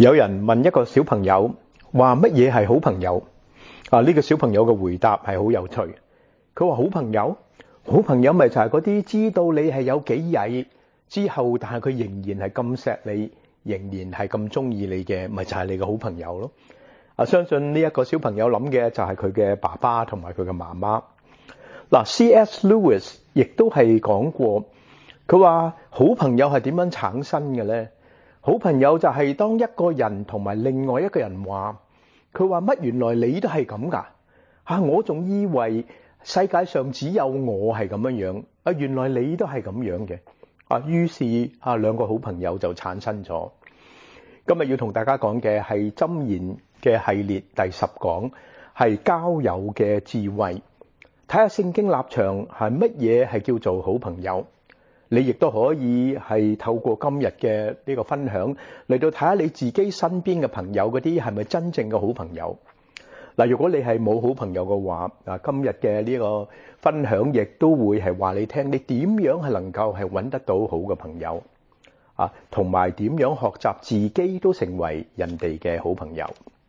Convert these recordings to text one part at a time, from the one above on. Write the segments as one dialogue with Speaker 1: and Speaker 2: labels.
Speaker 1: 有人問一個小朋友話乜嘢係好朋友？呢個小朋友嘅回答係好有趣。佢話好朋友咪就係嗰啲知道你係有幾曳之後，但係佢仍然係咁錫你，仍然係咁中意你嘅，咪就係你嘅好朋友咯。相信呢一個小朋友諗嘅就係佢嘅爸爸同埋佢嘅媽媽。C.S. Lewis 亦都係講過，佢話好朋友係點樣產生嘅呢？好朋友就係當一個人同埋另外一個人話，佢話乜原來你都係咁噶？我仲以為世界上只有我係咁樣樣，原來你都係咁樣嘅。於是兩個好朋友就產生咗。今日要同大家講嘅係箴言嘅系列第10講，係交友嘅智慧。睇下聖經立場係乜嘢係叫做好朋友。你亦都可以係透過今日嘅呢個分享嚟到睇下你自己身邊嘅朋友嗰啲係咪真正嘅好朋友。如果你係冇好朋友嘅話，今日嘅呢個分享亦都會係話你聽，你點樣係能夠係揾得到好嘅朋友同埋點樣學習自己都成為人哋嘅好朋友。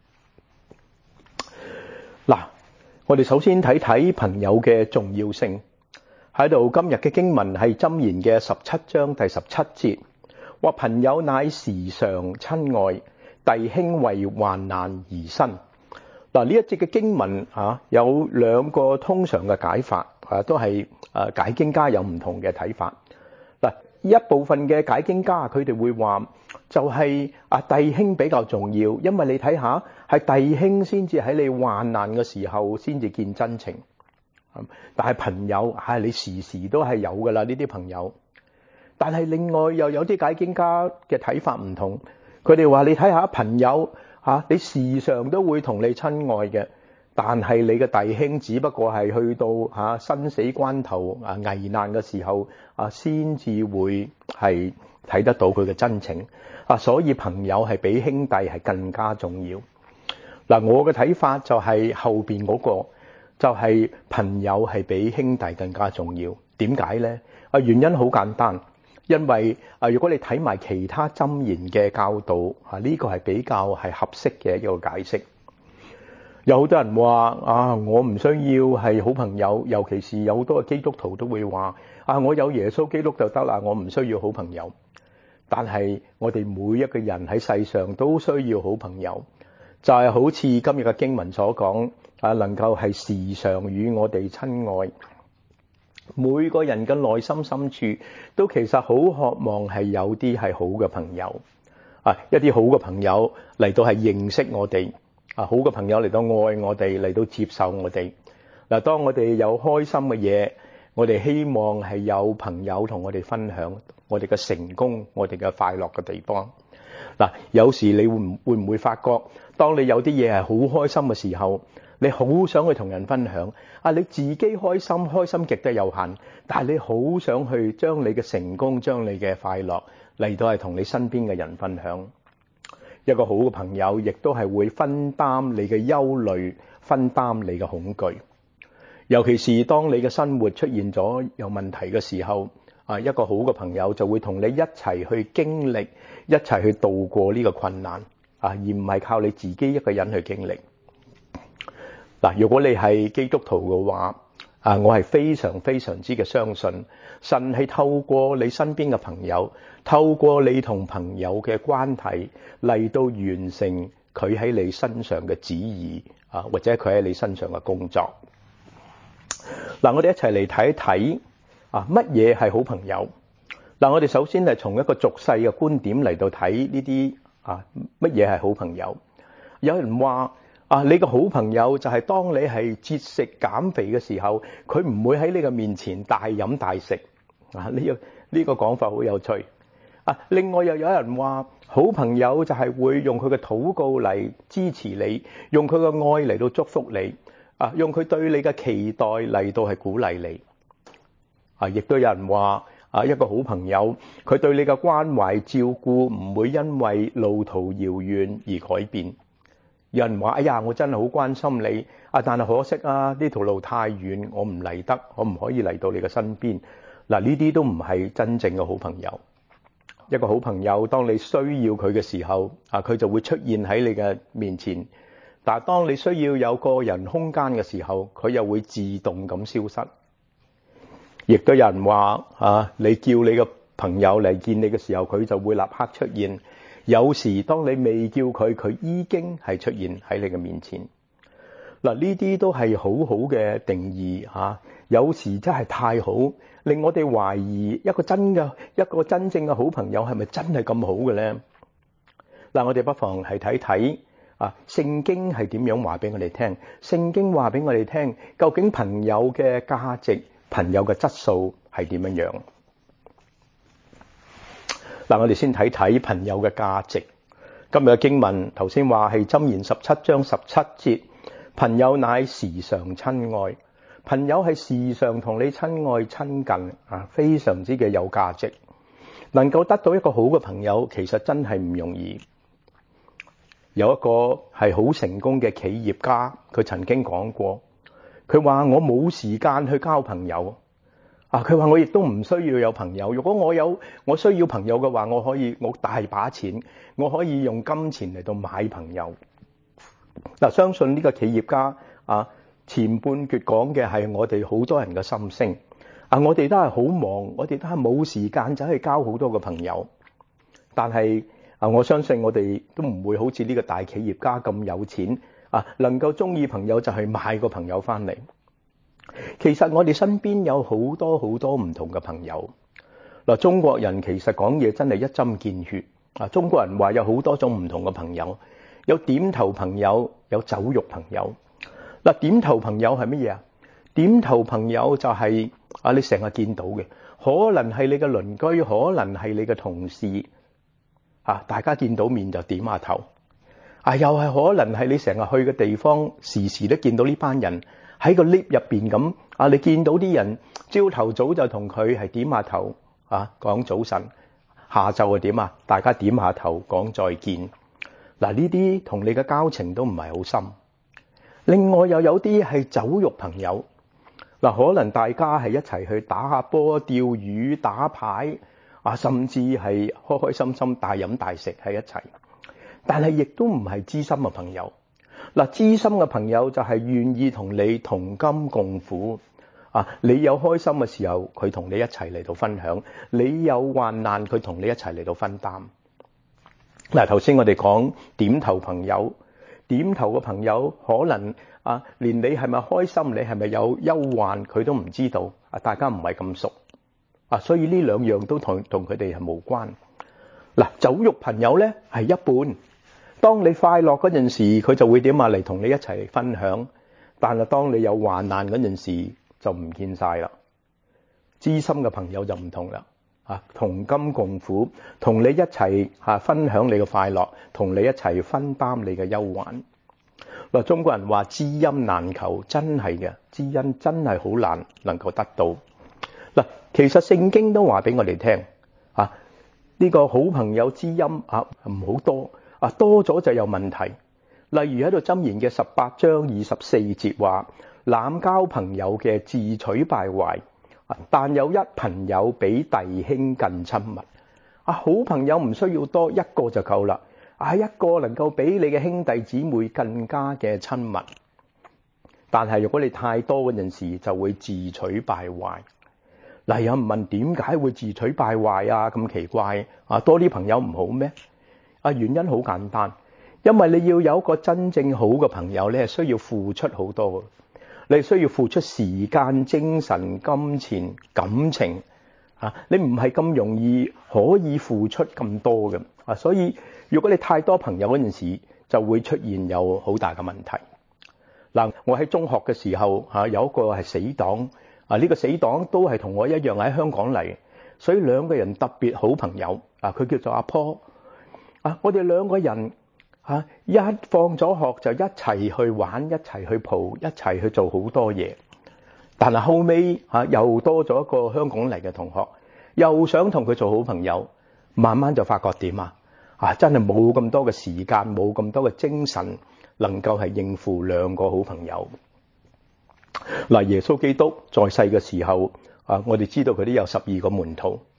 Speaker 1: 我哋首先睇睇朋友嘅重要性。喺度今日嘅經文係箴言嘅17章第17節，話朋友乃時常親愛，弟兄為患難而生。呢一節嘅經文有兩個通常嘅解法，都係解經家有唔同嘅睇法。一部分嘅解經家佢哋會話就係弟兄比較重要，因為你睇下係弟兄先至喺你患難嘅時候先至見真情。但係朋友你時時都係有噶啦，呢啲朋友。但係另外又有啲解經家嘅睇法唔同，佢哋話你睇下朋友你時常都會同你親愛嘅，但係你嘅弟兄只不過係去到生死關頭危難嘅時候先至會係睇得到佢嘅真情。所以朋友係比兄弟係更加重要。我嘅睇法就係後邊嗰個。就係朋友係比兄弟更加重要。點解呢？原因好簡單，因為如果你睇埋其他箴言嘅教導，呢個係比較係合適嘅一個解釋。有好多人話我唔需要係好朋友，尤其是有好多嘅基督徒都會話我有耶穌基督就得啦，我唔需要好朋友。但係我哋每一個人喺世上都需要好朋友，就係好似今日嘅經文所講。能夠係時常與我哋親愛。每個人嘅內心深處都其實好渴望係有啲係好嘅朋友，一啲好嘅朋友嚟到係認識我哋，好嘅朋友嚟到愛我哋，嚟到接受我哋。當我哋有開心嘅嘢，我哋希望係有朋友同我哋分享我哋嘅成功，我哋嘅快樂嘅地方。有時你會唔會發覺，當你有啲嘢係好開心嘅時候，你好想去同人分享，你自己開心極都有限，但係你好想去將你嘅成功，將你嘅快樂嚟到係同你身邊嘅人分享。一個好嘅朋友亦都係會分擔你嘅憂慮，分擔你嘅恐懼。尤其是當你嘅生活出現咗有問題嘅時候，一個好嘅朋友就會同你一齊去經歷，一齊去度過呢個困難，而唔係靠你自己一個人去經歷。如果你係基督徒嘅話，我係非常非常之嘅相信，神係透過你身邊嘅朋友，透過你同朋友嘅關係嚟到完成佢喺你身上嘅旨意，或者佢喺你身上嘅工作。我哋一齊嚟睇一睇乜嘢係好朋友。我哋首先係從一個俗世嘅觀點嚟到睇呢啲乜嘢係好朋友。有人話你個好朋友就係當你係節食減肥嘅時候，佢唔會喺你嘅面前大飲大食。呢個講法好有趣。另外又有人話好朋友就係會用佢嘅禱告嚟支持你，用佢嘅愛嚟到祝福你，用佢對你嘅期待嚟到係鼓勵你。亦都有人話一個好朋友，佢對你嘅關懷照顧唔會因為路途遙遠而改變。有人話哎呀，我真係好關心你，但係可惜呢條路太遠，我唔嚟得，我唔可以嚟到你嘅身邊。呢啲都唔係真正嘅好朋友。 一個好朋友，當你需要佢嘅時候，佢就會出現喺你嘅面前。但係當你需要有個人空間嘅時候，佢又會自動咁消失。亦都有人話你叫你嘅朋友嚟見你嘅時候，佢就會立刻出現。有時當你未叫佢，佢已經係出現喺你嘅面前。嗱，呢啲都係好好嘅定義嚇。有時真係太好，令我哋懷疑一個真正嘅好朋友係咪真係咁好嘅咧？嗱，我哋不妨係睇睇聖經係點樣話俾我哋聽。聖經話俾我哋聽，究竟朋友嘅價值、朋友嘅質素係點樣樣？嗱，我哋先睇睇朋友嘅價值。今日嘅經文頭先話係箴言17章17節，朋友乃時常親愛。朋友係時常同你親愛親近非常之嘅有價值。能夠得到一個好嘅朋友，其實真係唔容易。有一個係好成功嘅企業家，佢曾經講過，佢話我冇時間去交朋友。佢話我亦都唔需要有朋友。如果我需要朋友嘅話，我大把錢，我可以用金錢嚟到買朋友。嗱，相信呢個企業家前半段講嘅係我哋好多人嘅心聲。我哋都係好忙，我哋都係冇時間走去交好多個朋友。但係我相信我哋都唔會好似呢個大企業家咁有錢能夠中意朋友就係買個朋友翻嚟。其實我哋身邊有好多好多唔同嘅朋友。嗱，中國人其實講嘢真係一針見血。中國人話有好多種唔同嘅朋友，有點頭朋友，有酒肉朋友。嗱，點頭朋友係乜嘢啊？點頭朋友就係你成日見到嘅，可能係你嘅鄰居，可能係你嘅同事大家見到面就點下頭。又係可能係你成日去嘅地方，時時都見到呢班人喺個 lift 入邊咁。你見到啲人朝頭早就同佢係點下頭講早晨，下晝就點大家點下頭講再見。嗱，呢啲同你嘅交情都唔係好深。另外又有啲係酒肉朋友。可能大家係一齊去打下波、釣魚、打牌甚至係開開心心大飲大食喺一齊。但係亦都唔係知心嘅朋友。知心嘅朋友就係願意同你同甘共苦。你有開心嘅時候，佢同你一齊嚟到分享；你有患難，佢同你一齊嚟到分擔。頭先我哋講點頭朋友，點頭嘅朋友可能連你係咪開心，你係咪有憂患，佢都唔知道。大家唔係咁熟所以呢兩樣都同佢哋係無關。酒肉朋友咧係一半。當你快樂嗰陣時，佢就會點嚟同你一齊分享。但係當你有患難嗰陣時，就唔見晒啦。知心嘅朋友就唔同啦，同甘共苦，同你一齊分享你嘅快樂，同你一齊分擔你嘅憂患。中國人話知音難求，真係嘅，知音真係好難能夠得到。其實聖經都話俾我哋聽，呢個好朋友知音唔好多，多咗就有問題。例如喺度箴言嘅18章24節話，濫交朋友嘅自取敗壞，但有一朋友比弟兄更親密。好朋友唔需要多，一個就夠啦。一個能夠比你嘅兄弟姊妹更加嘅親密。但係如果你太多嗰陣時，就會自取敗壞。有人問點解會自取敗壞咁奇怪多啲朋友唔好咩？原因好簡單，因為你要有一個真正好嘅朋友，你係需要付出好多嘅。你係需要付出時間、精神、金錢、感情你唔係咁容易可以付出咁多嘅所以如果你太多朋友嗰陣時，就會出現有好大嘅問題。我喺中學嘅時候有一個係死黨呢個死黨都係同我一樣喺香港嚟，所以兩個人特別好朋友佢叫做阿坡我哋兩個人一放咗學就一齊去玩，一齊去蒲，一齊去做好多嘢。但係後尾又多咗一個香港嚟嘅同學，又想同佢做好朋友，慢慢就發覺點真係冇咁多嘅時間，冇咁多嘅精神，能夠係應付兩個好朋友。耶穌基督在世嘅時候我哋知道佢都有12個門徒，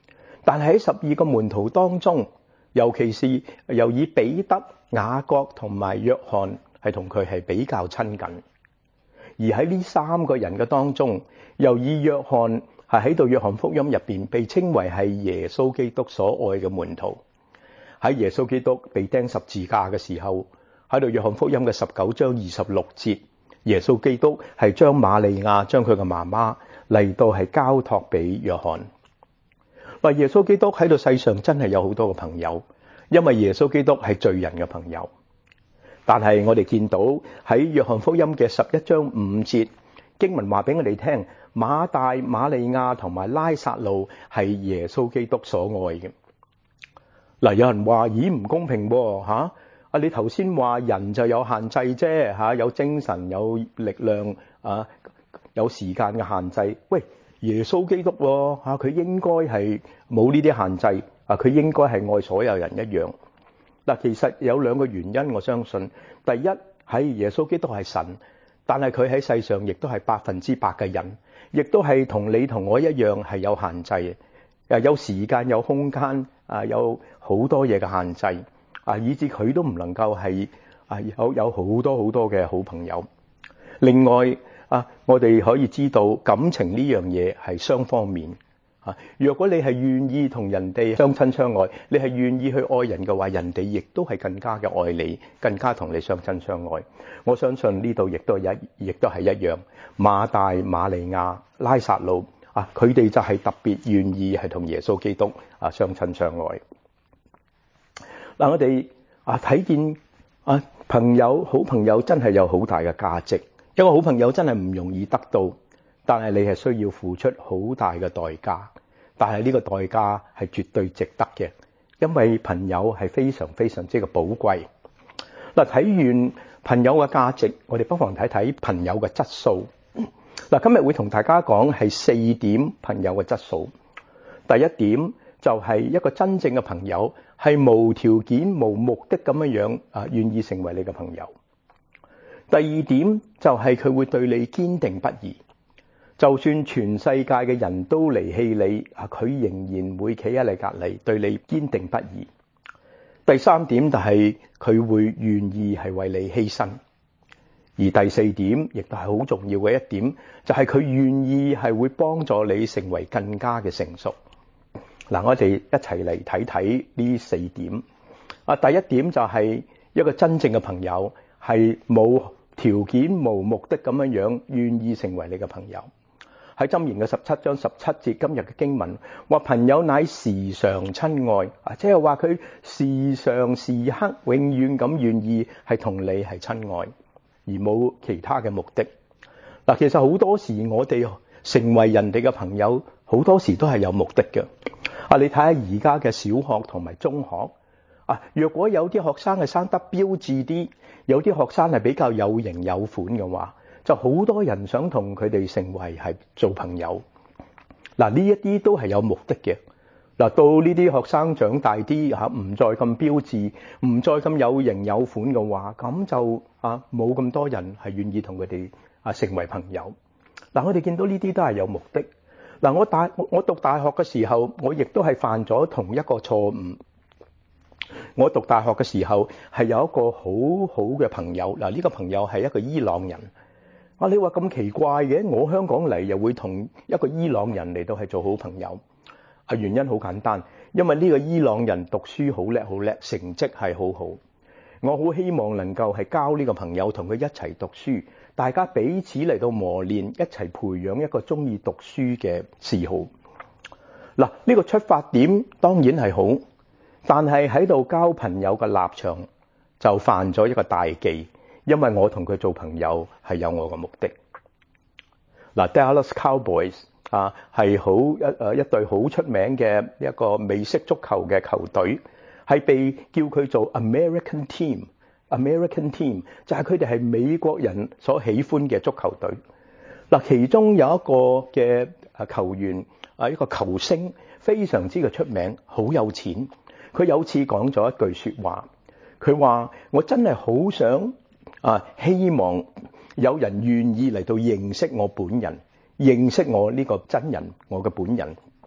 Speaker 1: 但係喺12個門徒當中，尤其是又以彼得、雅各同埋約翰係同佢係比較親近。而喺呢3個人嘅當中，又以約翰係喺度約翰福音入邊被稱為係耶穌基督所愛嘅門徒。喺耶穌基督被釘十字架嘅時候，喺度約翰福音嘅19章26節，耶穌基督係將瑪利亞將佢嘅媽媽嚟到係交託俾約翰。嗱，耶穌基督喺度世上真係有好多個朋友，因為耶穌基督係罪人嘅朋友。但係我哋見到喺約翰福音嘅11章5節，經文話俾我哋聽，馬大、瑪利亞同埋拉撒路係耶穌基督所愛嘅。嗱，有人話咦，唔公平喎嚇！你頭先話人就有限制啫嚇，有精神、有力量啊，有時間嘅限制。喂，耶穌基督喎嚇，佢應該係冇呢啲限制啊，佢應該係愛所有人一樣。嗱，其實有2個原因，我相信。第一，係耶穌基督係神，但係佢喺世上亦都係100%嘅人，亦都係同你同我一樣係有限制，有時間、有空間啊，有好多嘢嘅限制啊，以至佢都唔能夠係有好多嘅好朋友。另外啊，我哋可以知道感情呢樣嘢係雙方面。若果你係願意同人哋相親相愛，你係願意去愛人嘅話，人哋亦都係更加嘅愛你，更加同你相親相愛。我相信呢度亦都係一樣。馬大、瑪利亞、拉撒路啊，佢哋就係特別願意係同耶穌基督啊相親相愛。嗱，我哋睇見朋友，好朋友真係有好大嘅價值。一個好朋友真係唔容易得到，但係你係需要付出好大嘅代價，但係呢個代價係絕對值得嘅，因為朋友係非常非常之嘅寶貴。嗱，睇完朋友嘅價值，我哋不妨睇睇朋友嘅質素。嗱，今日會同大家講係4點朋友嘅質素。第一點就係一個真正嘅朋友係無條件、無目的咁樣願意成為你嘅朋友。第二點就係佢會對你堅定不移，就算全世界嘅人都離棄你，佢仍然會企喺你隔離，對你堅定不移。第三點就係佢會願意係為你犧牲。而第四點亦都係好重要嘅一點，就係佢願意係會幫助你成為更加嘅成熟。嗱，我哋一齊嚟睇睇呢4點。第一點就係一個真正嘅朋友係冇條件、無目的咁樣願意成為你嘅朋友。喺箴言嘅17章17節，今日嘅經文話，朋友乃時常親愛，即係話佢時常時刻永遠咁願意係同你係親愛，而冇其他嘅目的。嗱，其實好多時我哋成為人哋嘅朋友，好多時都係有目的嘅。你睇下而家嘅小學同埋中學若果有啲學生係生得標緻啲，有啲學生係比較有型有款嘅話，就好多人想同佢哋成為係做朋友。嗱，呢一啲都係有目的嘅。嗱，到呢啲學生長大啲唔再咁標緻，唔再咁有型有款嘅話，咁就冇咁多人係願意同佢哋成為朋友。嗱，我哋見到呢啲都係有目的。嗱，我讀大學嘅時候，我亦都係犯咗同一個錯誤。我讀大學嘅時候係有一個好好嘅朋友。嗱，呢個朋友係一個伊朗人。你話咁奇怪嘅，我香港嚟又會同一個伊朗人嚟到係做好朋友。原因好簡單，因為呢個伊朗人讀書好叻好叻，成績係好好。我好希望能夠係交呢個朋友，同佢一齊讀書，大家彼此嚟到磨練，一齊培養一個中意讀書嘅嗜好。嗱，呢個出發點當然係好，但係喺度交朋友嘅立場就犯咗一個大忌，因為我同佢做朋友係有我嘅目的。嗱，Dallas Cowboys 係一隊好出名嘅一個美式足球嘅球隊，係被叫佢做 American Team。American Team 就係佢哋係美國人所喜歡嘅足球隊。嗱，其中有一個嘅球員一個球星非常之嘅出名，好有錢。佢有次講咗一句說話，佢話：我真係好想希望有人願意嚟到認識我本人，認識我呢個真人，我嘅本人。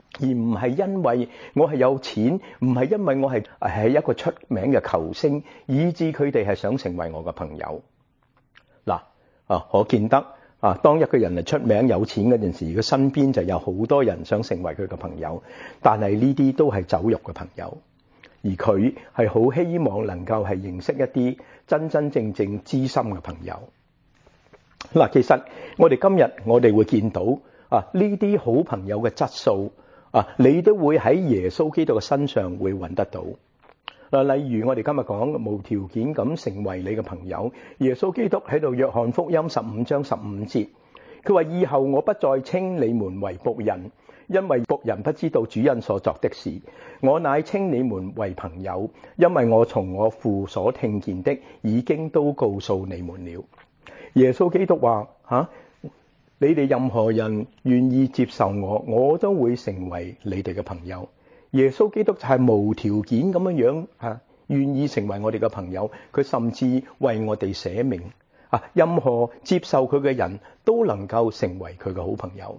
Speaker 1: 而唔係因為我係有錢，唔係因為我係一個出名嘅球星，以致佢哋係想成為我嘅朋友。嗱可見得當一個人係出名有錢嗰陣時，佢身邊就有好多人想成為佢嘅朋友，但係呢啲都係酒肉嘅朋友，而佢係好希望能夠係認識一啲真真正正知心嘅朋友。嗱，其實我哋今日我哋會見到呢啲好朋友嘅質素你都會喺耶穌基督嘅身上會揾得到。例如我哋今日講無條件咁成為你嘅朋友，耶穌基督喺度約翰福音15章15節，佢話：以後我不再稱你們為僕人，因為僕人不知道主人所作的事，我乃稱你們為朋友，因為我從我父所聽見的已經都告訴你們了。耶穌基督話你哋任何人願意接受我，我都會成為你哋嘅朋友。耶穌基督就係無條件咁樣願意成為我哋嘅朋友，佢甚至為我哋捨命任何接受佢嘅人都能夠成為佢嘅好朋友。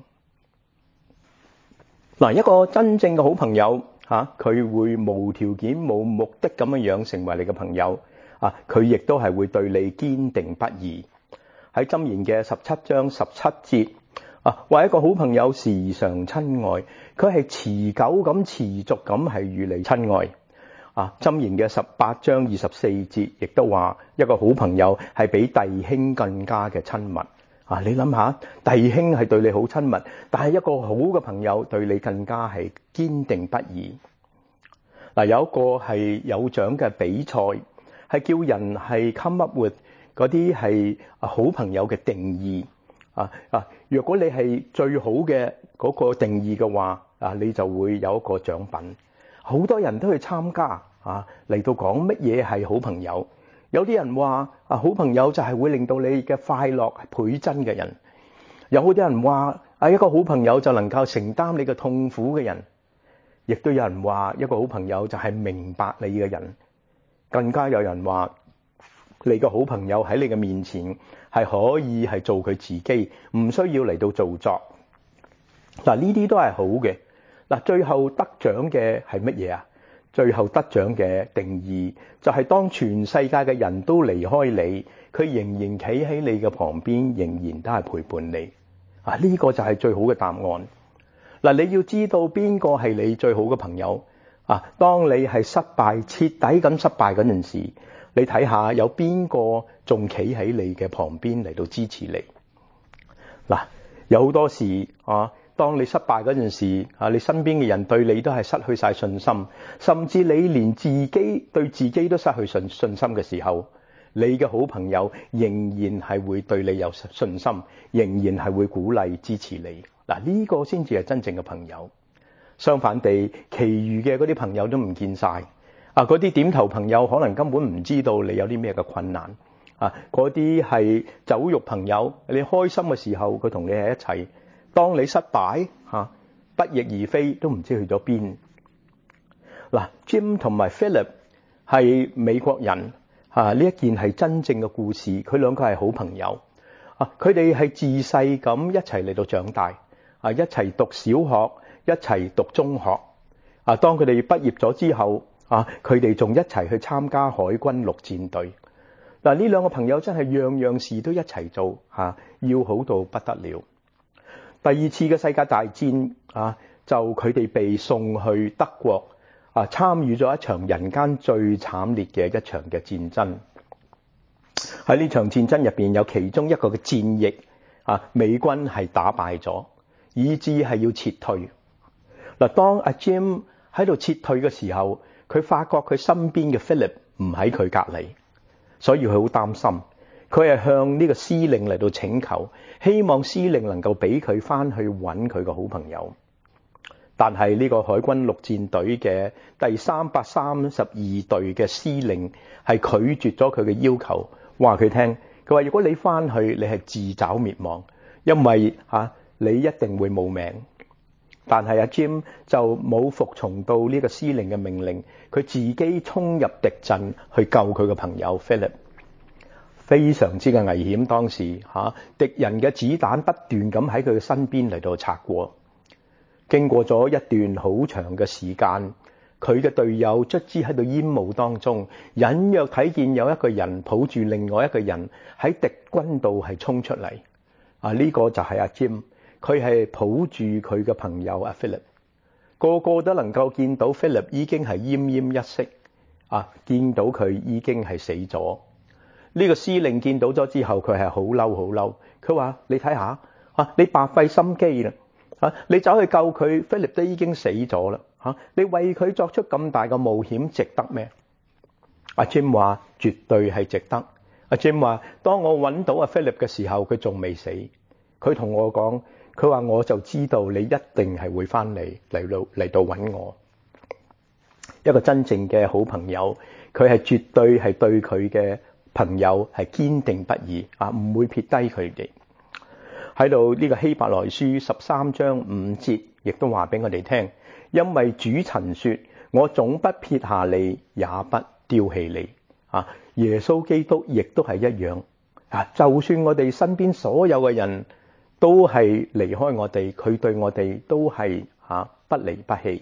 Speaker 1: 嗱，一個真正嘅好朋友佢會無條件冇目的咁樣成為你嘅朋友佢亦都係會對你堅定不移。喺箴言嘅17章17節話一個好朋友時常親愛，佢係持久咁持續咁係與你親愛。箴言嘅18章24節亦都話一個好朋友係比弟兄更加嘅親密。你諗下，弟兄係對你好親密，但係一個好嘅朋友對你更加係堅定不移。有一個係有獎嘅比賽，係叫人係 come up with 嗰啲係好朋友嘅定義。若果你係最好嘅嗰個定義嘅話，你就會有一個獎品。好多人都去參加嚟到講乜嘢係好朋友。有啲人話好朋友就係會令到你嘅快樂倍增嘅人。有好多人話一個好朋友就能夠承擔你嘅痛苦嘅人。亦都有人話一個好朋友就係明白你嘅人。更加有人話你嘅好朋友喺你嘅面前係可以係做佢自己，唔需要嚟到做作。呢啲都係好嘅。最後得獎嘅係乜嘢啊？最後得獎嘅定義就係當全世界嘅人都離開你，佢仍然企喺你嘅旁邊，仍然都係陪伴你。呢個就係最好嘅答案。你要知道邊個係你最好嘅朋友當你係失敗，徹底咁失敗嗰陣時，你睇下有邊個仲企喺你嘅旁邊嚟到支持你。有好多時當你失敗嗰陣時你身邊嘅人對你都係失去晒信心，甚至你連自己對自己都失去信心嘅時候，你嘅好朋友仍然係會對你有信心，仍然係會鼓勵支持你。呢個先至係真正嘅朋友。相反地，其餘嘅嗰啲朋友都唔見晒。嗰啲點頭朋友可能根本唔知道你有啲咩嘅困難。嗰啲係酒肉朋友，你開心嘅時候佢同你喺一齊，當你失敗不翼而飛，都唔知去咗邊。Jim 同埋 Philip 係美國人呢一件係真正嘅故事。佢兩個係好朋友佢哋係自細咁一齊嚟到長大一齊讀小學，一齊讀中學當佢哋畢業咗之後佢哋仲一齊去參加海軍陸戰隊。呢兩個朋友真係樣樣事都一齊做要好到不得了。第二次嘅世界大戰就佢哋被送去德國參與咗一場人間最慘烈嘅一場嘅戰爭。喺呢場戰爭入邊有其中一個嘅戰役美軍係打敗咗，以致係要撤退。當阿 Jim 喺度撤退嘅時候，佢發覺佢身邊嘅 Philip 唔喺佢隔離，所以佢好擔心。佢係向呢個司令嚟到請求，希望司令能夠俾佢翻去揾佢個好朋友。但係呢個海軍陸戰隊嘅第332隊嘅司令係拒絕咗佢嘅要求，話佢聽，佢話如果你翻去，你係自找滅亡，因為你一定會冇命。但係阿 Jim 就冇服從到呢個司令嘅命令，佢自己衝入敵陣去救佢嘅朋友 Philip。非常之嘅危險，當時敵人嘅子彈不斷咁喺佢嘅身邊嚟到擦過。 經過咗一段好長嘅時間，佢嘅隊友卒之喺度煙霧當中，隱約睇見有一個人抱住另外一個人喺敵軍度係衝出嚟。呢個就係阿 Jim， 佢係抱住佢嘅朋友阿 Philip， 個個都能夠見到 Philip 已經係奄奄一息，見到佢已經係死咗。呢個司令見到咗之後，佢係好嬲好嬲，佢話：你睇下你白費心機啦，你走去救佢，Philip 都已經死咗啦，你為佢作出咁大嘅冒險，值得咩？阿 Jim 話：絕對係值得。阿 Jim 話：當我揾到阿 Philip 嘅時候，佢仲未死。佢同我講，佢話我就知道你一定係會翻嚟到揾我。一個真正嘅好朋友，佢係絕對係對佢嘅朋友係堅定不移，唔會撇低佢哋。喺度呢個希伯來書13章5節，亦都話俾我哋聽，因為主曾說：我總不撇下你，也不丟棄你。耶穌基督亦都係一樣，就算我哋身邊所有嘅人都係離開我哋，佢對我哋都係不離不棄。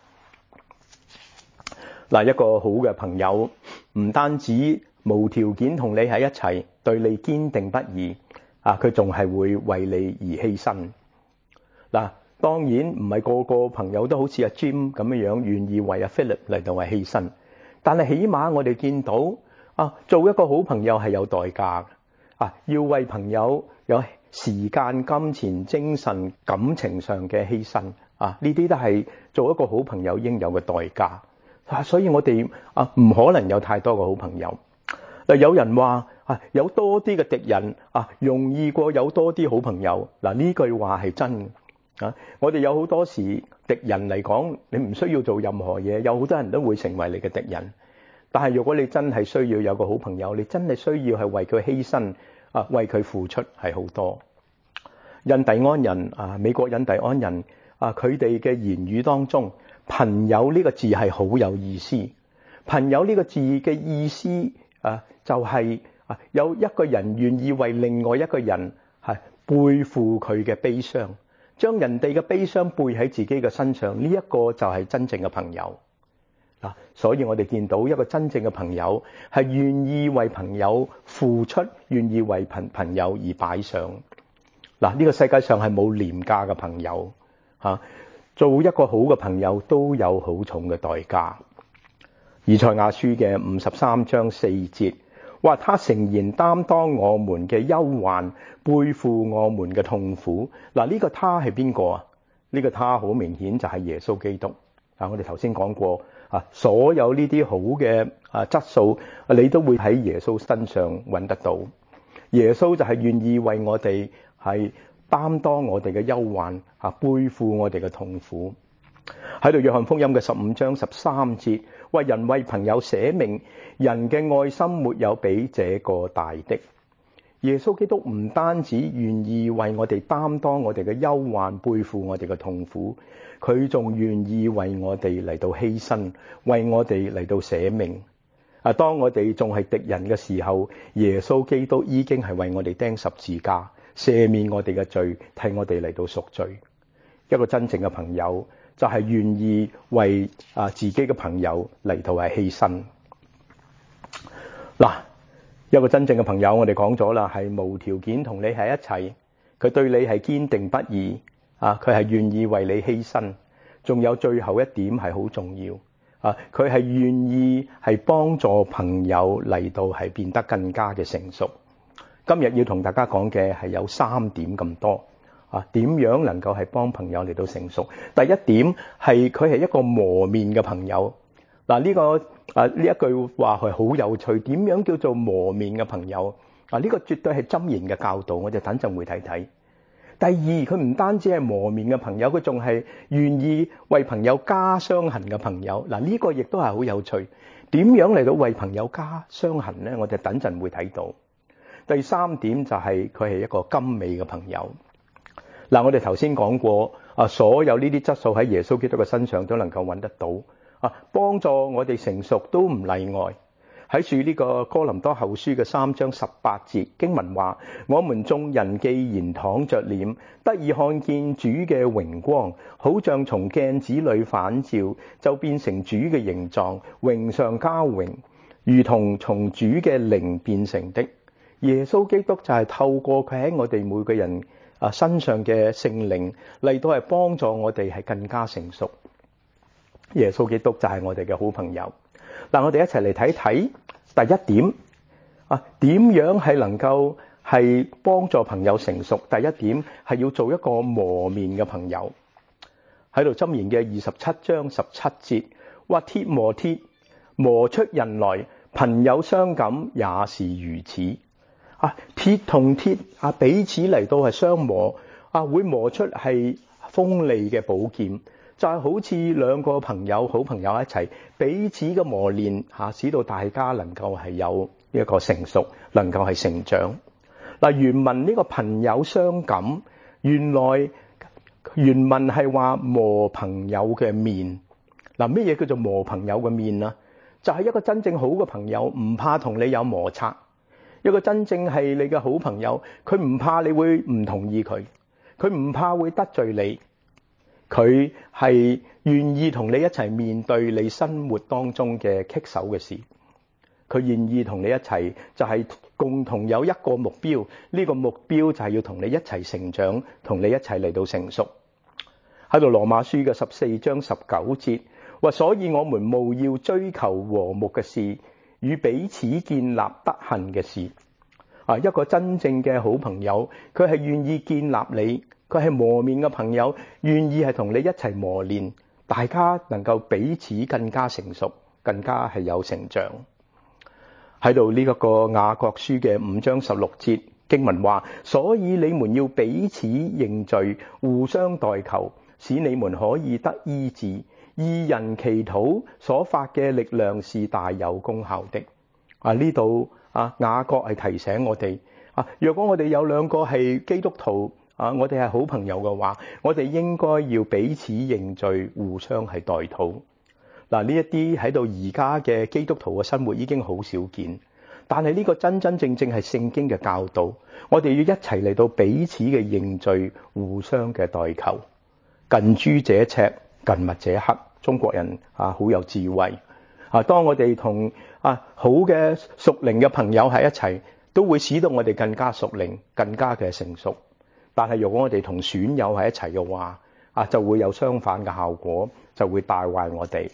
Speaker 1: 一個好嘅朋友唔單止無條件同你喺一齊，對你堅定不移，佢仲係會為你而犧牲。當然唔係個個朋友都好似阿 Jim 咁樣願意為阿 Philip 嚟到係犧牲，但係起碼我哋見到做一個好朋友係有代價嘅，要為朋友有時間、金錢、精神、感情上嘅犧牲，呢啲都係做一個好朋友應有嘅代價。所以我哋唔可能有太多個好朋友。有人話有多啲嘅敵人容易過有多啲好朋友。呢句話係真嘅。我哋有好多時敵人嚟講，你唔需要做任何嘢，有好多人都會成為你嘅敵人。但係如果你真係需要有個好朋友，你真係需要係為佢犧牲，為佢付出係好多。印第安人美國印第安人佢哋嘅言語當中，朋友呢個字係好有意思。朋友呢個字嘅意思就係有一個人願意為另外一個人係背負佢嘅悲傷，將人哋嘅悲傷背喺自己嘅身上，呢一個就係真正嘅朋友。所以我哋見到一個真正嘅朋友係願意為朋友付出，願意為朋友而擺上。呢個世界上係冇廉價嘅朋友，做一個好嘅朋友都有好重嘅代價。以賽亞書嘅53章4節話：他誠然擔當我們嘅憂患，背負我們嘅痛苦。呢個他係邊個啊？呢個他好明顯就係耶穌基督。我哋頭先講過所有呢啲好嘅質素，你都會喺耶穌身上揾得到。耶穌就係願意為我哋係擔當我哋嘅憂患，背負我哋嘅痛苦。喺度約翰福音嘅15章13節，話人為朋友捨命，人嘅愛心沒有比這個大的。耶穌基督唔單止願意為我哋擔當我哋嘅憂患，背負我哋嘅痛苦，佢仲願意為我哋嚟到犧牲，為我哋嚟到捨命。當我哋仲係敵人嘅時候，耶穌基督已經係為我哋釘十字架，赦免我哋嘅罪，替我哋嚟到贖罪。一個真正嘅朋友就係願意為自己嘅朋友嚟到係犧牲。一個真正嘅朋友，我哋講咗啦，係無條件同你喺一齊，佢對你係堅定不移，佢係願意為你犧牲。仲有最後一點係好重要，佢係願意係幫助朋友嚟到係變得更加嘅成熟。今日要同大家講嘅係有3點咁多，點樣能夠係幫朋友嚟到成熟？第一點係佢係一個磨面嘅朋友。呢一句話係好有趣，點樣叫做磨面嘅朋友？呢個絕對係箴言嘅教導，我哋等陣會睇睇。第二，佢唔單止係磨面嘅朋友，佢仲係願意為朋友加傷痕嘅朋友。呢個亦都係好有趣。點樣嚟到為朋友加傷痕呢？我哋等陣會睇到。第三點就係佢係一個甘美嘅朋友。我哋頭先講過，所有呢啲質素喺耶穌基督嘅身上都能夠揾得到。幫助我哋成熟都唔例外。 喺書呢個哥林多後書嘅3章18節經文話：我們眾人既然躺着臉，得以看見主嘅榮光，好像從鏡子裏反照，就變成主嘅形狀，榮上加榮，如同從主嘅靈變成的。耶穌基督就係透過佢喺我哋每個人身上嘅聖靈嚟到係幫助我哋係更加成熟。耶穌基督就係我哋嘅好朋友。嗱，我哋一齊嚟睇睇第一點點樣係能夠係幫助朋友成熟。第一點係要做一個磨面嘅朋友。喺度箴言嘅27章17節話：鐵磨鐵，磨出刃來；朋友相感也是如此。鐵同鐵彼此嚟到係相磨會磨出係鋒利嘅寶劍。就係好似兩個朋友、好朋友一齊彼此嘅磨練使到大家能夠係有一個成熟，能夠係成長。原文呢個朋友相感，原文係話磨朋友嘅面。咩嘢叫做磨朋友嘅面啊？就係一個真正好嘅朋友，唔怕同你有摩擦。一個真正係你嘅好朋友，佢唔怕你會唔同意佢，佢唔怕會得罪你。佢係願意同你一齊面對你生活當中嘅棘手嘅事，佢願意同你一齊就係共同有一個目標，呢個目標就係要同你一齊成長，同你一齊嚟到成熟。喺度羅馬書嘅14章19節話：所以我們務要追求和睦嘅事，與彼此建立德行嘅事。一個真正嘅好朋友，佢係願意建立你。佢係磨面嘅朋友，願意係同你一齊磨練，大家能夠彼此更加成熟，更加係有成長。喺度呢一個雅各書嘅5章16節經文話：所以你們要彼此認罪，互相代求，使你們可以得醫治。義人祈禱所發嘅力量是大有功效的。呢度雅各係提醒我哋若果我哋有兩個係基督徒我哋係好朋友嘅話，我哋應該要彼此認罪，互相係代禱。呢一啲喺度而家嘅基督徒嘅生活已經好少見，但係呢個真真正正係聖經嘅教導。我哋要一齊嚟到彼此嘅認罪，互相嘅代求。近朱者赤，近墨者黑。中國人好有智慧。當我哋同好嘅屬靈嘅朋友喺一齊，都會使到我哋更加屬靈，更加嘅成熟。但係如果我哋同損友喺一齊嘅話，就會有相反嘅效果，就會帶壞我哋。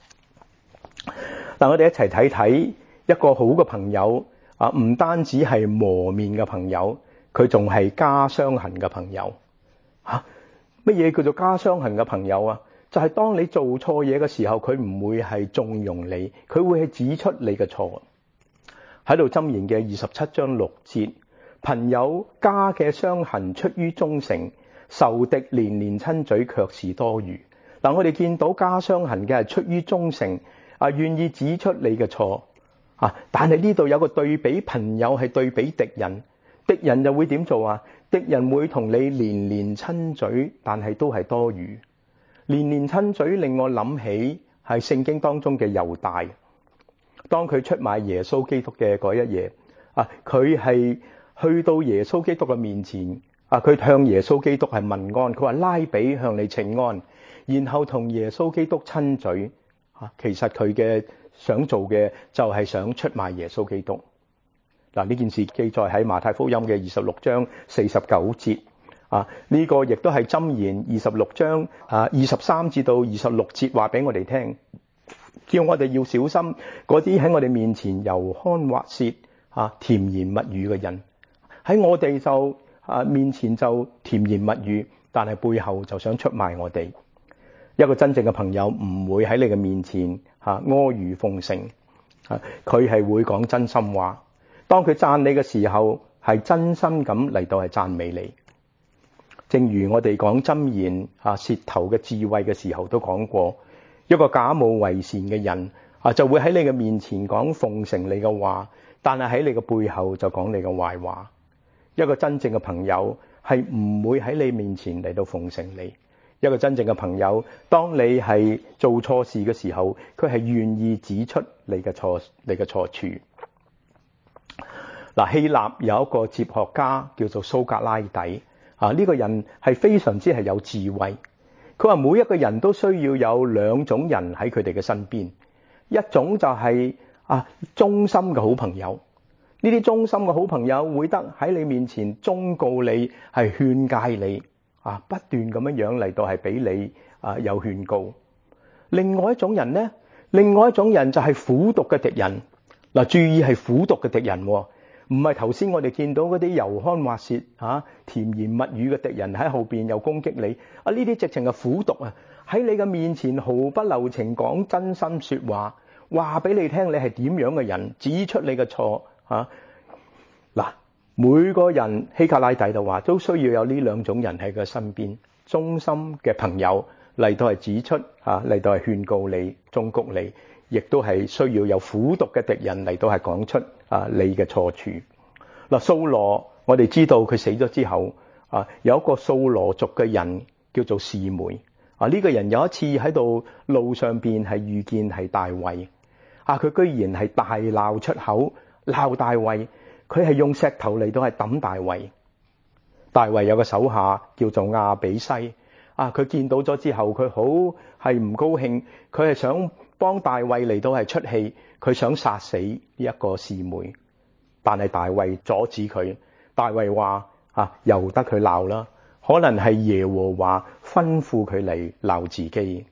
Speaker 1: 我哋一齊睇睇一個好嘅朋友，唔單止係磨面嘅朋友，佢仲係加傷痕嘅朋友。乜嘢叫做加傷痕嘅朋友啊？就係當你做錯嘢嘅時候，佢唔會係縱容你，佢會係指出你嘅錯。喺度箴言嘅27章6節。朋友加嘅傷痕出於忠誠，仇敵連連親嘴卻是多餘。我哋見到加傷痕嘅係出於忠誠，願意指出你嘅錯。但係呢度有個對比，朋友係對比敵人，敵人就會點做啊？敵人會同你連連親嘴，但係都係多餘。連連親嘴令我諗起係聖經當中嘅猶大，當佢出賣耶穌基督嘅嗰一夜，佢係去到耶穌基督嘅面前，佢向耶穌基督係問安，佢話拉比向你請安，然後同耶穌基督親嘴。其實佢嘅想做嘅就係想出賣耶穌基督。呢件事記載喺馬太福音嘅26章49節。呢個亦都係箴言26章23至到26節話俾我哋聽，叫我哋要小心嗰啲喺我哋面前油腔滑舌甜言蜜語嘅人。喺我哋就面前就甜言蜜語，但係背後就想出賣我哋。一個真正嘅朋友唔會喺你嘅面前阿諛奉承，佢係會講真心話。當佢讚你嘅時候，係真心咁嚟到係讚美你。正如我哋講箴言舌頭嘅智慧嘅時候都講過，一個假冒為善嘅人就會喺你嘅面前講奉承你嘅話，但係喺你嘅背後就講你嘅壞話。一個真正嘅朋友係唔會喺你面前嚟到奉承你， 一個真正嘅朋友，當你係做錯事嘅時候，佢係願意指出你嘅錯處。嗱，希臘有一個哲學家叫做蘇格拉底，呢個人係非常之係有智慧。佢話每一個人都需要有兩種人喺佢哋嘅身邊，一種就係忠心嘅好朋友。呢啲忠心嘅好朋友會得喺你面前忠告你，係勸誡你，不斷咁樣嚟到係俾你有勸告。另外一種人呢，另外一種人就係苦毒嘅敵人。嗱，注意係苦毒嘅敵人，唔係頭先我哋見到嗰啲油腔滑舌甜言蜜語嘅敵人喺後邊又攻擊你。呢啲直情係苦毒啊！喺你嘅面前毫不留情講真心說話，話俾你聽你係點樣嘅人，指出你嘅錯。嗱，每個人希格拉底就話都需要有呢兩種人喺佢身邊，忠心嘅朋友嚟到係指出嚟到係勸告你、忠告你，亦都係需要有苦毒嘅敵人嚟到係講出你嘅錯處。嗱，掃羅我哋知道佢死咗之後，有一個掃羅族嘅人叫做示每。呢個人有一次喺度路上邊係遇見係大衛，佢居然係大鬧出口，鬧大衛。佢係用石頭嚟到係抌大衛。大衛有個手下叫做亞比篩，佢見到咗之後，佢好係唔高興，佢係想幫大衛嚟到係出氣，佢想殺死呢一個示每，但係大衛阻止佢。大衛話由得佢鬧啦，可能係耶和華吩咐佢嚟鬧自己。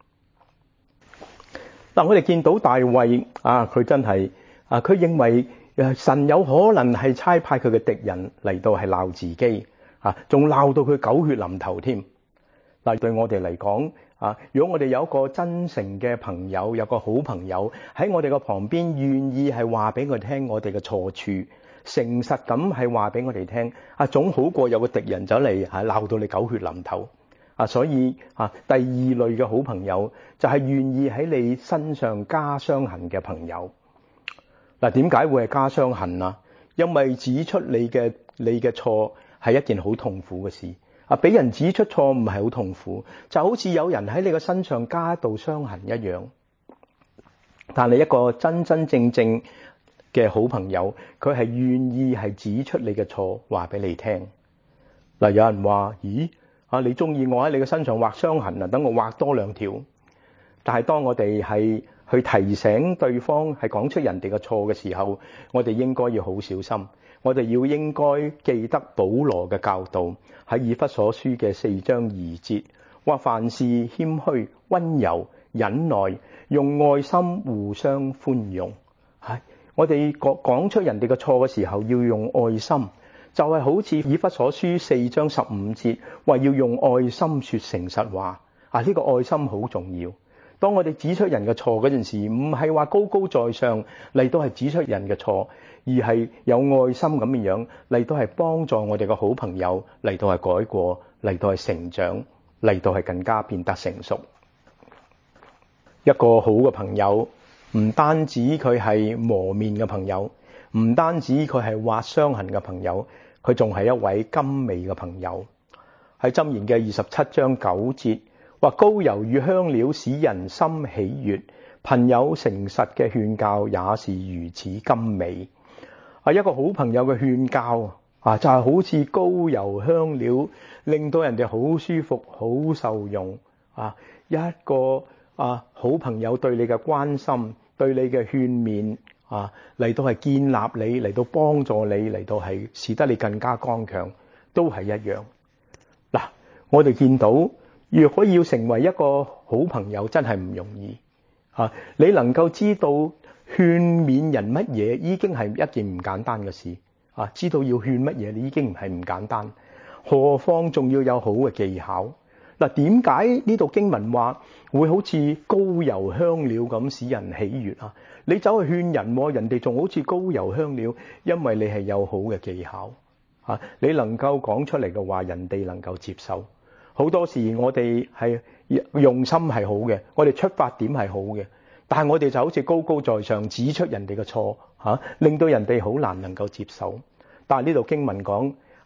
Speaker 1: 嗱，我哋見到大衛佢真係佢認為神有可能係差派佢嘅敵人嚟到係鬧自己，仲鬧到佢狗血淋頭添。嗱，對我哋嚟講，如果我哋有一個真誠嘅朋友，有個好朋友喺我哋個旁邊，願意係話俾佢聽我哋嘅錯處，誠實咁係話俾我哋聽，總好過有個敵人走嚟鬧到你狗血淋頭。所以第二類嘅好朋友就係願意喺你身上加傷痕嘅朋友。嗱，點解會係加傷痕啊？因為指出你嘅錯係一件好痛苦嘅事。俾人指出錯誤係好痛苦，就好似有人喺你嘅身上加一道傷痕一樣。但係一個真真正正嘅好朋友，佢係願意係指出你嘅錯，話俾你聽。嗱，有人話：咦，你中意我喺你嘅身上畫傷痕啊？等我畫多兩條。但係當我哋係去提醒對方係講出人哋嘅錯嘅時候，我哋應該要好小心。我哋應該記得保羅嘅教導，喺以弗所書嘅4章2節，話凡事謙虛、溫柔、忍耐，用愛心互相寬容。我哋講出人哋嘅錯嘅時候，要用愛心，就係好似以弗所書4章15節，話要用愛心說誠實話。呢個愛心好重要。當我哋指出人嘅錯嗰陣時，唔係話高高在上嚟到係指出人嘅錯，而係有愛心咁樣嚟到係幫助我哋嘅好朋友嚟到係改過，嚟到係成長，嚟到係更加變得成熟。一個好嘅朋友，唔單止佢係磨面嘅朋友，唔單止佢係畫傷痕嘅朋友，佢仲係一位甘美嘅朋友。喺箴言嘅27章9節，話膏油與香料使人心喜悅，朋友誠實嘅勸教也是如此甘美。一個好朋友嘅勸教就係好似膏油香料，令到人哋好舒服、好受用。一個好朋友對你嘅關心、對你嘅勸勉嚟到係建立你，嚟到幫助你，嚟到係使得你更加剛強，都係一樣。嗱，我哋見到，如果要成為一個好朋友，真係唔容易。你能夠知道勸勉人乜嘢，已經係一件唔簡單嘅事。知道要勸乜嘢，你已經唔係唔簡單，何況仲要有好嘅技巧。嗱，點解呢度經文話會好似膏油香料咁使人喜悅？你走去勸人，人哋仲好似膏油香料，因為你係有好嘅技巧。你能夠講出嚟嘅話，人哋能夠接受。好多時我哋係用心係好嘅，我哋出發點係好嘅，但係我哋就好似高高在上指出人哋嘅錯，令到人哋好難能夠接受。但係呢度經文講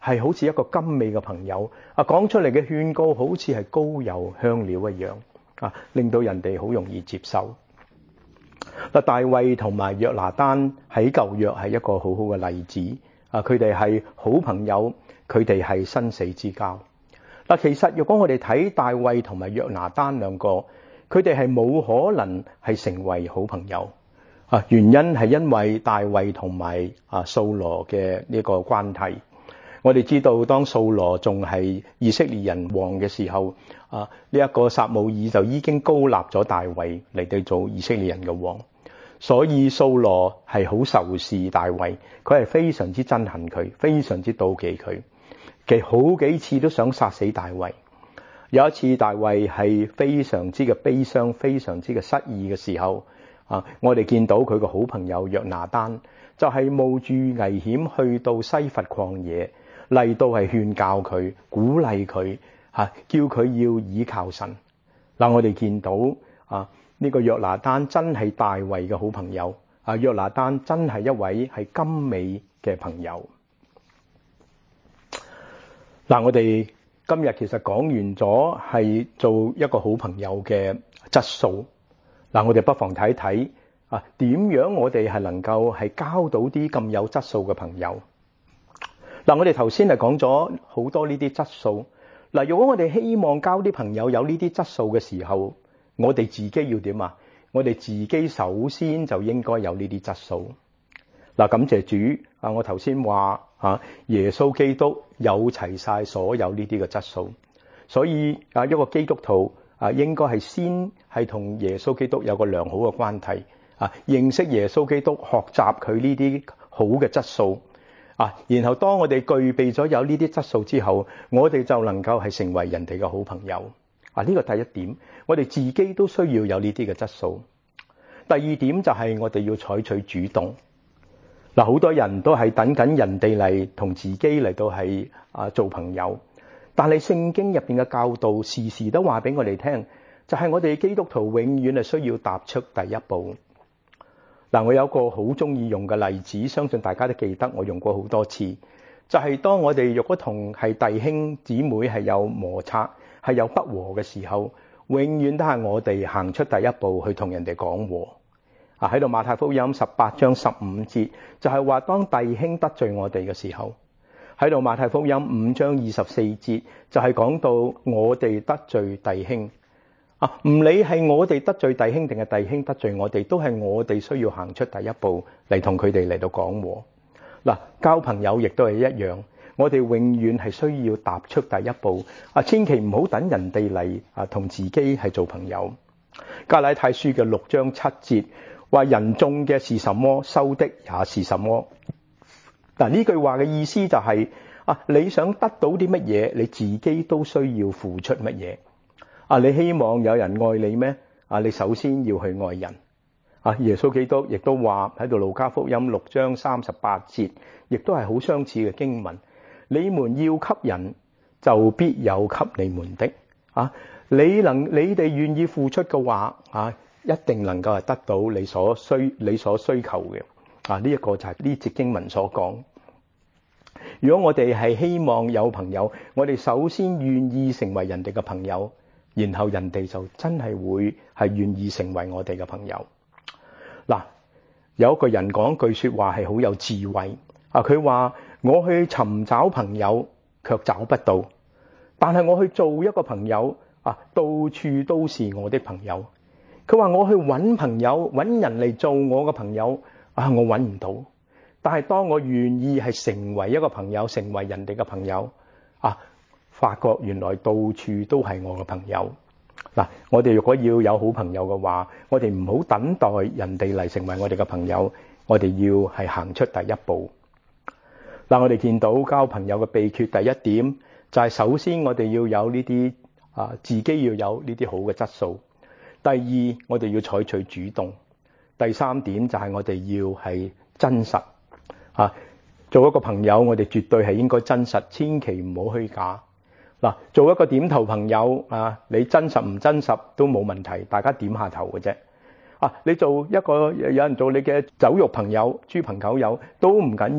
Speaker 1: 係好似一個甘美嘅朋友講出嚟嘅勸告好似係膏油香料一樣令到人哋好容易接受。大衛同埋約拿單喺舊約係一個好好嘅例子佢哋係好朋友，佢哋係生死之交。其實如果我哋睇大衛同埋約拿單兩個，佢哋係冇可能係成為好朋友原因係因為大衛同埋掃羅嘅呢個關係。我哋知道當掃羅仲係以色列人王嘅時候呢一個撒母耳就已經膏立咗大衛嚟到做以色列人嘅王，所以掃羅係好仇視大衛，佢係非常之憎恨佢，非常之妒忌佢，其實好幾次都想殺死大衛。有一次大衛係非常之嘅悲傷，非常之嘅失意嘅時候我哋見到佢個好朋友約拿單就係冒住危險去到西弗曠野嚟到係勸教佢，鼓勵佢叫佢要倚靠神。我哋見到呢個約拿單真係大衛嘅好朋友約拿單真係一位係甘美嘅朋友。我哋今日其實講完咗係做一個好朋友嘅質素。我哋不妨睇睇點樣我哋係能夠係交到啲咁有質素嘅朋友。我哋頭先係講咗好多呢啲質素。如果我哋希望交啲朋友有呢啲質素嘅時候，我哋自己要點我哋自己首先就應該有呢啲質素。感謝主我頭先話耶穌基督有齊晒所有呢啲嘅質素，所以一個基督徒應該係先係同耶穌基督有個良好嘅關係認識耶穌基督，學習佢呢啲好嘅質素然後當我哋具備咗有呢啲質素之後，我哋就能夠係成為人哋嘅好朋友呢個第一點，我哋自己都需要有呢啲嘅質素。第二點就係我哋要採取主動。好多人都係等緊人哋嚟同自己嚟到係做朋友，但係聖經入邊嘅教導時時都話俾我哋聽，就係我哋基督徒永遠係需要踏出第一步。我有個好中意用嘅例子，相信大家都記得，我用過好多次，就係當我哋若果同係弟兄姊妹係有摩擦，係有不和嘅時候，永遠都係我哋行出第一步去同人哋講和。喺度馬太福音18章15節就係話當弟兄得罪我哋嘅時候，喺度馬太福音5章24節就係講到我哋得罪弟兄唔理係我哋得罪弟兄定係弟兄得罪我哋，都係我哋需要行出第一步嚟同佢哋嚟到講和。交朋友亦都係一樣，我哋永遠係需要踏出第一步千祈唔好等人哋嚟同自己係做朋友。加拉太書嘅6章7節話人種嘅是什麼，收的也是什麼。呢句話嘅意思就係你想得到啲乜嘢，你自己都需要付出乜嘢。你希望有人愛你咩？你首先要去愛人。耶穌基督亦都話喺度路加福音6章38節，亦都係好相似嘅經文。你們要給人，就必有給你們的。你哋願意付出嘅話一定能夠係得到你所需求嘅。呢一個就係呢節經文所講。如果我哋係希望有朋友，我哋首先願意成為人哋嘅朋友，然後人哋就真係會係願意成為我哋嘅朋友。有一個人講句說話係好有智慧佢話我去尋找朋友卻找不到，但係我去做一個朋友到處都是我的朋友。佢話我去揾朋友，揾人嚟做我嘅朋友我揾唔到，但係當我願意係成為一個朋友，成為人哋嘅朋友發覺原來到處都係我嘅朋友。我哋如果要有好朋友嘅話，我哋唔好等待人哋嚟成為我哋嘅朋友，我哋要係行出第一步。我哋見到交朋友嘅秘訣第一點就係首先我哋要有呢啲自己要有呢啲好嘅質素。第二，我哋要採取主動。第三點就係我哋要係真實做一個朋友，我哋絕對係應該真實，千祈唔好虛假。做一個點頭朋友你真實唔真實都冇問題，大家點下頭嘅啫。你做一個有人做你嘅酒肉朋友、豬朋狗友都唔緊要，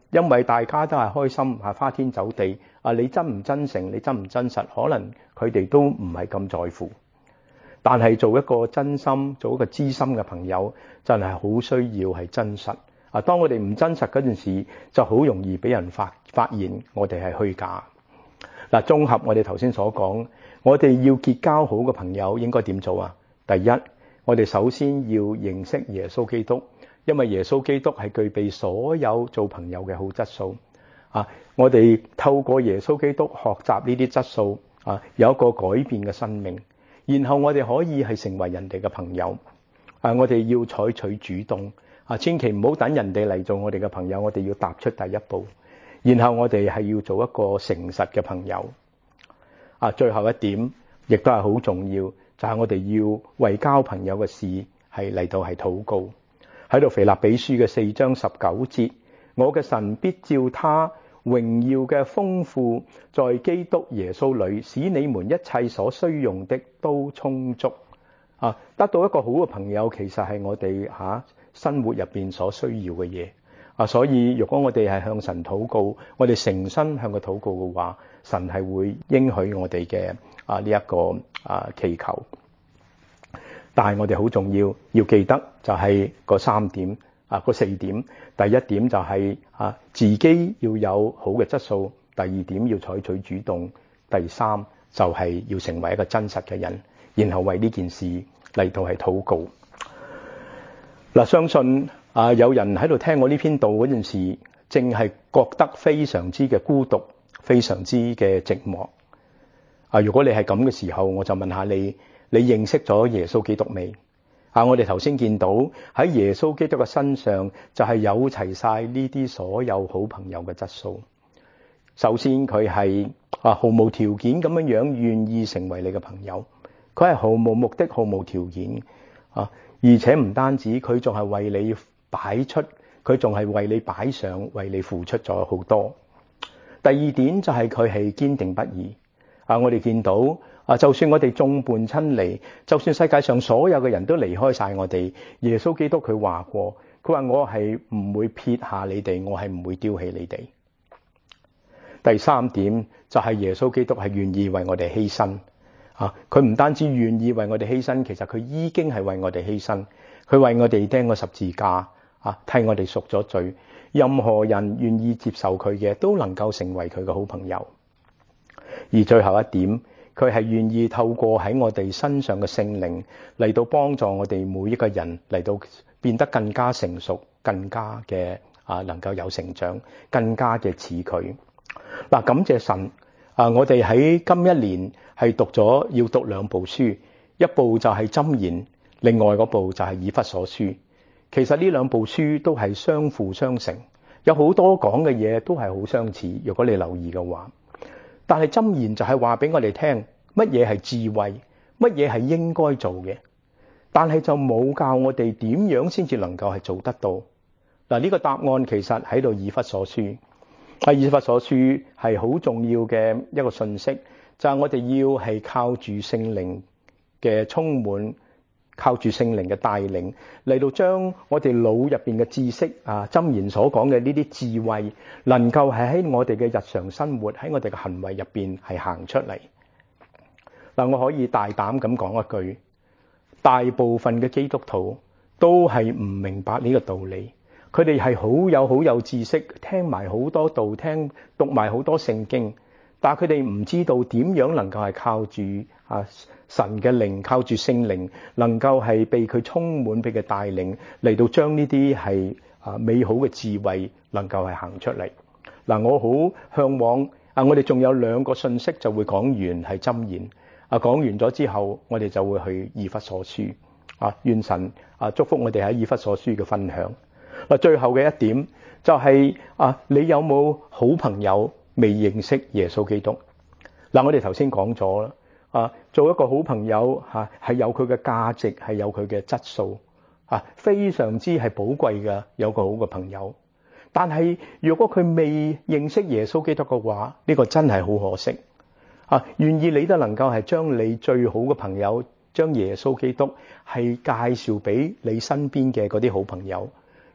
Speaker 1: 因為大家都係開心花天酒地你真唔真誠，你真唔真實，可能佢哋都唔係咁在乎。但係做一個真心，做一個知心嘅朋友，真係好需要係真實。當我哋唔真實嗰陣時，就好容易俾人發現我哋係虛假。綜合我哋頭先所講，我哋要結交好嘅朋友應該點做啊？第一，我哋首先要認識耶穌基督，因為耶穌基督係具備所有做朋友嘅好質素。我哋透過耶穌基督學習呢啲質素，有一個改變嘅生命，然後我哋可以係成為人哋嘅朋友。我哋要採取主動，千祈唔好等人哋嚟做我哋嘅朋友，我哋要踏出第一步。然後我哋係要做一個誠實嘅朋友。最後一點亦都係好重要，就係我哋要為交朋友嘅事係嚟到係禱告。喺度腓立比書嘅4章19節，我嘅神必照他榮耀嘅豐富，在基督耶穌裏，使你們一切所需用的都充足。得到一個好嘅朋友，其實係我哋生活入邊所需要嘅嘢。所以如果我哋係向神禱告，我哋誠心向佢禱告嘅話，神係會應許我哋嘅呢一個祈求。但係我哋好重要，要記得就係嗰4點。第一點就係自己要有好嘅質素，第二點要採取主動，第三就係要成為一個真實嘅人，然後為呢件事嚟到係禱告。相信有人喺度聽我呢篇道嗰陣時，正係覺得非常之嘅孤獨，非常之嘅寂寞。如果你係咁嘅時候，我就問下你認識咗耶穌基督未？我哋頭先見到喺耶穌基督嘅身上就係有齊晒呢啲所有好朋友嘅質素。首先佢係毫無條件咁樣願意成為你嘅朋友，佢係毫無目的、毫無條件而且唔單止，佢仲係為你擺出，佢仲係為你擺上，為你付出咗好多。第二點就係佢係堅定不移。我哋見到就算我哋眾叛親離，就算世界上所有嘅人都離開晒我哋，耶穌基督佢話過，佢話我係唔會撇下你哋，我係唔會丟棄你哋。第三點就係耶穌基督係願意為我哋犧牲。佢唔單止願意為我哋犧牲，其實佢已經係為我哋犧牲。佢為我哋釘個十字架，替我哋贖咗罪。任何人願意接受佢嘅，都能夠成為佢嘅好朋友。而最後一點，佢係願意透過喺我哋身上嘅聖靈嚟到幫助我哋每一個人嚟到變得更加成熟，更加嘅能夠有成長，更加嘅似佢。感謝神。我哋喺今一年係要讀2部書，一部就係箴言，另外嗰部就係以弗所書。其實呢2部書都係相輔相成，有好多講嘅嘢都係好相似，如果你留意嘅話。但係箴言就係話俾我哋聽乜嘢係智慧，乜嘢係應該做嘅，但係就冇教我哋點樣先至能夠係做得到。呢個答案其實喺度以弗所書。以弗所書係好重要嘅一個信息，就係我哋要係靠住聖靈嘅充滿，靠住聖靈嘅帶領嚟到將我哋腦入邊嘅知識箴言所講嘅呢啲智慧，能夠係喺我哋嘅日常生活，喺我哋嘅行為入邊係行出嚟。我可以大膽咁講一句，大部分嘅基督徒都係唔明白呢個道理。佢哋係好有知識，聽埋好多道，讀埋好多聖經，但係佢哋唔知道點樣能夠係靠住神嘅靈，靠住聖靈，能夠係被佢充滿，被佢帶領嚟到將呢啲係美好嘅智慧能夠係行出嚟。我好向往我哋仲有2個信息就會講完係箴言，講完咗之後我哋就會去以弗所書。願神祝福我哋喺以弗所書嘅分享。最後嘅一點就係你有冇好朋友未認識耶穌基督？我哋頭先講咗啦，做一個好朋友係有佢嘅價值，係有佢嘅質素，非常之係寶貴嘅，有個好嘅朋友。但係如果佢未認識耶穌基督嘅話，呢個真係好可惜。願意你都能夠係將你最好嘅朋友，將耶穌基督係介紹俾你身邊嘅嗰啲好朋友。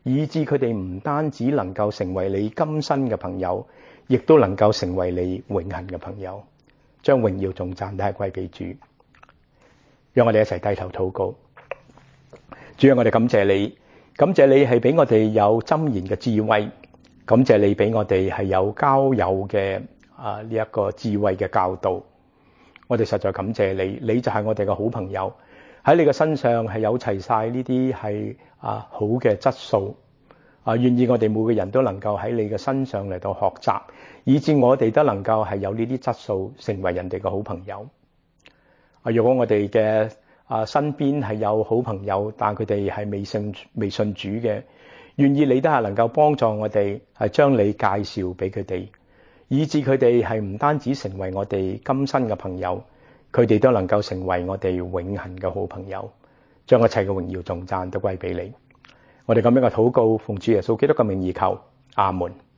Speaker 1: 以致佢哋唔單止能夠成為你今生嘅朋友，亦都能夠成為你永恆嘅朋友。將榮耀頌讚都係歸俾主。讓我哋一齊低頭禱告。主啊，我哋感謝你，感謝你係俾我哋有箴言嘅智慧，感謝你俾我哋係有交友嘅呢一個智慧嘅教導。我哋實在感謝你，你就係我哋嘅好朋友。喺你嘅身上係有齊晒呢啲係好嘅質素。願意我哋每個人都能夠喺你嘅身上嚟到學習，以致我哋都能夠係有呢啲質素，成為人哋嘅好朋友。如果我哋嘅身邊係有好朋友，但佢哋係未信主嘅，願意你都係能夠幫助我哋，係將你介紹俾佢哋，以致佢哋係唔單止成為我哋今生嘅朋友，佢哋都能夠成為我哋永恆嘅好朋友。將一切嘅榮耀頌讚都歸俾你。我哋咁樣嘅禱告，奉主耶穌基督嘅名而求，阿門。